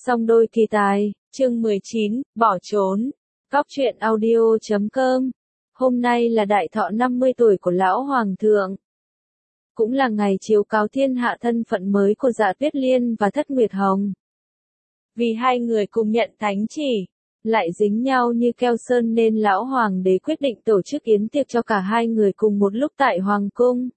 Song đôi kỳ tài, chương 19, bỏ trốn. Cóc truyện audio.com. Hôm nay là đại thọ 50 tuổi của lão hoàng thượng. Cũng là ngày chiếu cáo thiên hạ thân phận mới của Dạ Tuyết Liên và Thất Nguyệt Hồng. Vì hai người cùng nhận thánh chỉ, lại dính nhau như keo sơn nên lão hoàng đế quyết định tổ chức yến tiệc cho cả hai người cùng một lúc tại hoàng cung.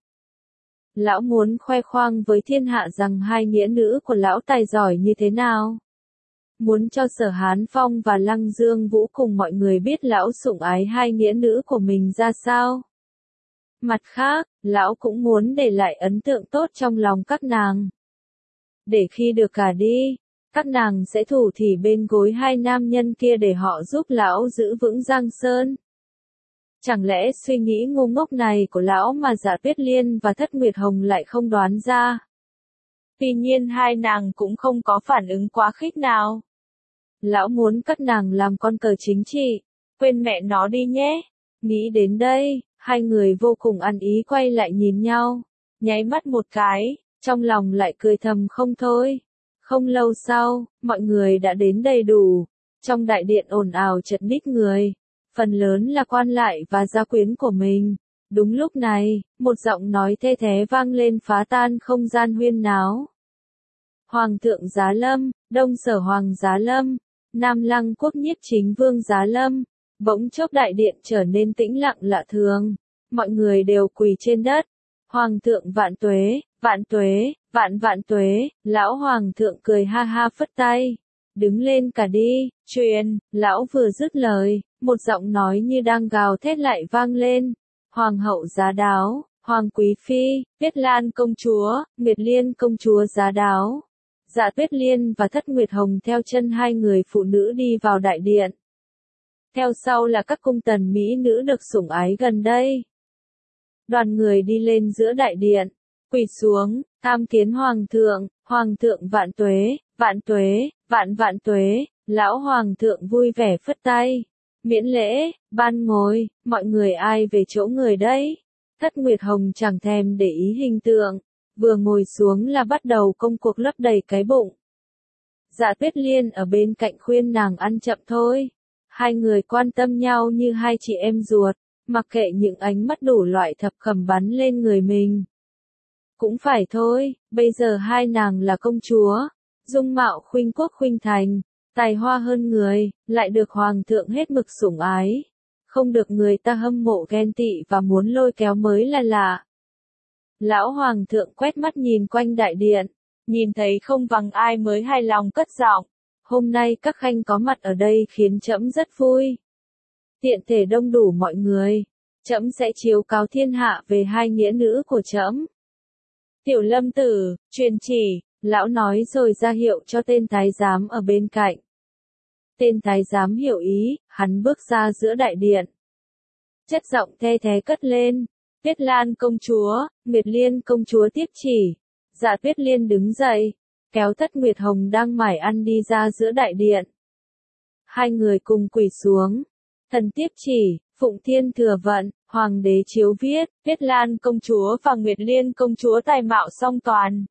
Lão muốn khoe khoang với thiên hạ rằng hai nghĩa nữ của lão tài giỏi như thế nào. Muốn cho Sở Hán Phong và Lăng Dương Vũ cùng mọi người biết lão sủng ái hai nghĩa nữ của mình ra sao. Mặt khác, lão cũng muốn để lại ấn tượng tốt trong lòng các nàng. Để khi được gả đi, các nàng sẽ thủ thỉ bên gối hai nam nhân kia để họ giúp lão giữ vững Giang Sơn. Chẳng lẽ suy nghĩ ngu ngốc này của lão mà Dạ Tuyết Liên và Thất Nguyệt Hồng lại không đoán ra? Tuy nhiên hai nàng cũng không có phản ứng quá khích nào. Lão muốn các nàng làm con cờ chính trị, quên mẹ nó đi nhé. Nghĩ đến đây, hai người vô cùng ăn ý quay lại nhìn nhau, nháy mắt một cái, trong lòng lại cười thầm không thôi. Không lâu sau, mọi người đã đến đầy đủ. Trong đại điện ồn ào chật ních người, phần lớn là quan lại và gia quyến của mình. Đúng lúc này, một giọng nói thê thé vang lên phá tan không gian huyên náo. Hoàng thượng Giá Lâm, Đông Sở Hoàng Giá Lâm, Nam Lăng Quốc Nhiếp Chính Vương Giá Lâm. Bỗng chốc đại điện trở nên tĩnh lặng lạ thường. Mọi người đều quỳ trên đất. Hoàng thượng vạn tuế, vạn tuế, vạn tuế. Lão hoàng thượng cười ha ha phất tay. Đứng lên cả đi, truyền. Lão vừa dứt lời, một giọng nói như đang gào thét lại vang lên. Hoàng hậu Giá Đáo, Hoàng quý phi, Tuyết Lan công chúa, Nguyệt Liên công chúa Giá Đáo. Dạ Tuyết Liên và Thất Nguyệt Hồng theo chân hai người phụ nữ đi vào đại điện. Theo sau là các cung tần mỹ nữ được sủng ái gần đây. Đoàn người đi lên giữa đại điện, quỳ xuống, tham kiến hoàng thượng vạn tuế, vạn tuế. Lão hoàng thượng vui vẻ phất tay. Miễn lễ, ban ngồi, mọi người ai về chỗ người đấy. Thất Nguyệt Hồng chẳng thèm để ý hình tượng, vừa ngồi xuống là bắt đầu công cuộc lấp đầy cái bụng. Dạ Tuyết Liên ở bên cạnh khuyên nàng ăn chậm thôi. Hai người quan tâm nhau như hai chị em ruột, mặc kệ những ánh mắt đủ loại thập khẩm bắn lên người mình. Cũng phải thôi, bây giờ hai nàng là công chúa, dung mạo khuynh quốc khuynh thành, tài hoa hơn người, lại được hoàng thượng hết mực sủng ái. Không được người ta hâm mộ ghen tị và muốn lôi kéo mới là lạ. Lão hoàng thượng quét mắt nhìn quanh đại điện, nhìn thấy không vắng ai mới hài lòng cất giọng. Hôm nay các khanh có mặt ở đây khiến trẫm rất vui. Tiện thể đông đủ mọi người, trẫm sẽ chiếu cáo thiên hạ về hai nghĩa nữ của trẫm. Tiểu Lâm tử, truyền chỉ, lão nói rồi ra hiệu cho tên thái giám ở bên cạnh. Tên thái giám hiểu ý, hắn bước ra giữa đại điện. Chất giọng the thé cất lên. Tuyết Lan công chúa, Nguyệt Liên công chúa tiếp chỉ. Dạ Tuyết Liên đứng dậy, kéo Thất Nguyệt Hồng đang mải ăn đi ra giữa đại điện. Hai người cùng quỳ xuống. Thần tiếp chỉ, Phụng Thiên thừa vận, Hoàng đế chiếu viết, Tuyết Lan công chúa và Nguyệt Liên công chúa tài mạo song toàn.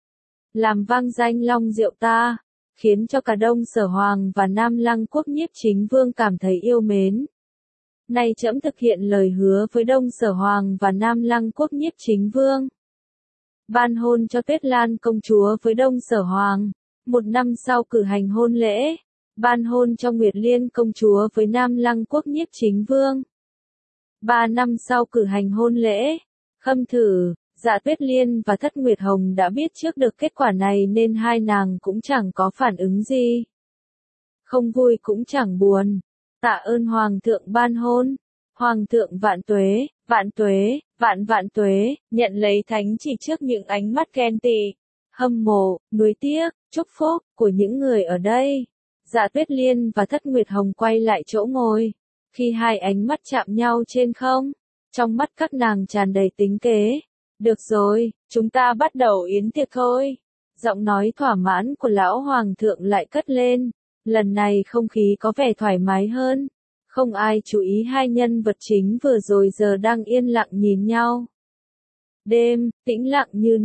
Làm vang danh long diệu ta, khiến cho cả Đông Sở Hoàng và Nam Lăng Quốc Nhiếp Chính Vương cảm thấy yêu mến. Nay trẫm thực hiện lời hứa với Đông Sở Hoàng và Nam Lăng Quốc Nhiếp Chính Vương. Ban hôn cho Tuyết Lan công chúa với Đông Sở Hoàng. Một năm sau cử hành hôn lễ. Ban hôn cho Nguyệt Liên công chúa với Nam Lăng Quốc Nhiếp Chính Vương. 3 năm sau cử hành hôn lễ. Khâm thử, Dạ Tuyết Liên và Thất Nguyệt Hồng đã biết trước được kết quả này nên hai nàng cũng chẳng có phản ứng gì. Không vui cũng chẳng buồn. Tạ ơn hoàng thượng ban hôn. Hoàng thượng vạn tuế, vạn tuế, nhận lấy thánh chỉ trước những ánh mắt ghen tị, hâm mộ, nuối tiếc, chúc phúc của những người ở đây. Dạ Tuyết Liên và Thất Nguyệt Hồng quay lại chỗ ngồi. Khi hai ánh mắt chạm nhau trên không, trong mắt các nàng tràn đầy tính kế. Được rồi, chúng ta bắt đầu yến tiệc thôi. Giọng nói thỏa mãn của lão hoàng thượng lại cất lên. Lần này không khí có vẻ thoải mái hơn. Không ai chú ý hai nhân vật chính vừa rồi giờ đang yên lặng nhìn nhau. Đêm, tĩnh lặng như nước,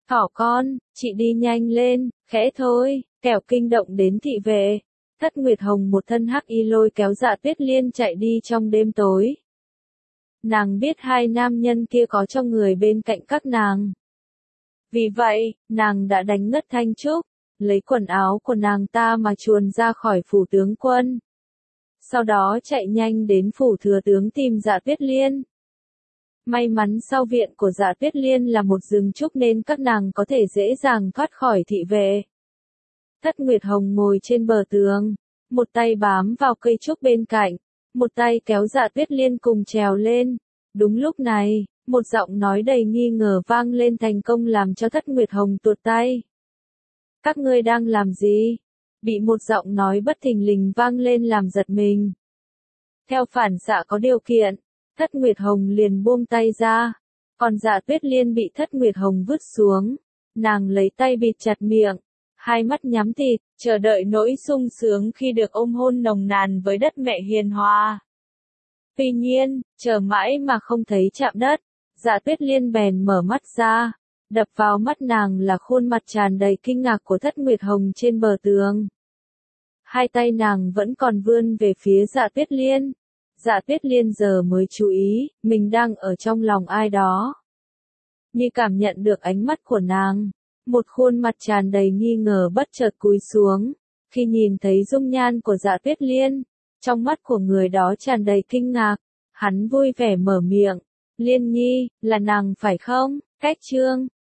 Thỏ con, chị đi nhanh lên, khẽ thôi, kẻo kinh động đến thị vệ. Thất Nguyệt Hồng một thân hắc y lôi kéo Dạ Tuyết Liên chạy đi trong đêm tối. Nàng biết hai nam nhân kia có trong người bên cạnh các nàng. Vì vậy, nàng đã đánh ngất Thanh Trúc, lấy quần áo của nàng ta mà chuồn ra khỏi phủ tướng quân. Sau đó chạy nhanh đến phủ thừa tướng tìm Dạ Tuyết Liên. May mắn sau viện của Dạ Tuyết Liên là một rừng trúc nên các nàng có thể dễ dàng thoát khỏi thị vệ. Thất Nguyệt Hồng ngồi trên bờ tường, một tay bám vào cây trúc bên cạnh, một tay kéo Dạ Tuyết Liên cùng trèo lên. Đúng lúc này, một giọng nói đầy nghi ngờ vang lên thành công làm cho Thất Nguyệt Hồng tuột tay. Các ngươi đang làm gì? Bị một giọng nói bất thình lình vang lên làm giật mình. Theo phản xạ có điều kiện, Thất Nguyệt Hồng liền buông tay ra, còn Dạ Tuyết Liên bị Thất Nguyệt Hồng vứt xuống. Nàng lấy tay bịt chặt miệng, hai mắt nhắm tịt, chờ đợi nỗi sung sướng khi được ôm hôn nồng nàn với đất mẹ hiền hòa. Tuy nhiên, chờ mãi mà không thấy chạm đất, Dạ Tuyết Liên bèn mở mắt ra, đập vào mắt nàng là khuôn mặt tràn đầy kinh ngạc của Thất Nguyệt Hồng trên bờ tường. Hai tay nàng vẫn còn vươn về phía Dạ Tuyết Liên. Dạ Tuyết Liên giờ mới chú ý, mình đang ở trong lòng ai đó. Như cảm nhận được ánh mắt của nàng, một khuôn mặt tràn đầy nghi ngờ bất chợt cúi xuống. Khi nhìn thấy dung nhan của Dạ Tuyết Liên, trong mắt của người đó tràn đầy kinh ngạc, hắn vui vẻ mở miệng. Liên Nhi, là nàng phải không? Cách chương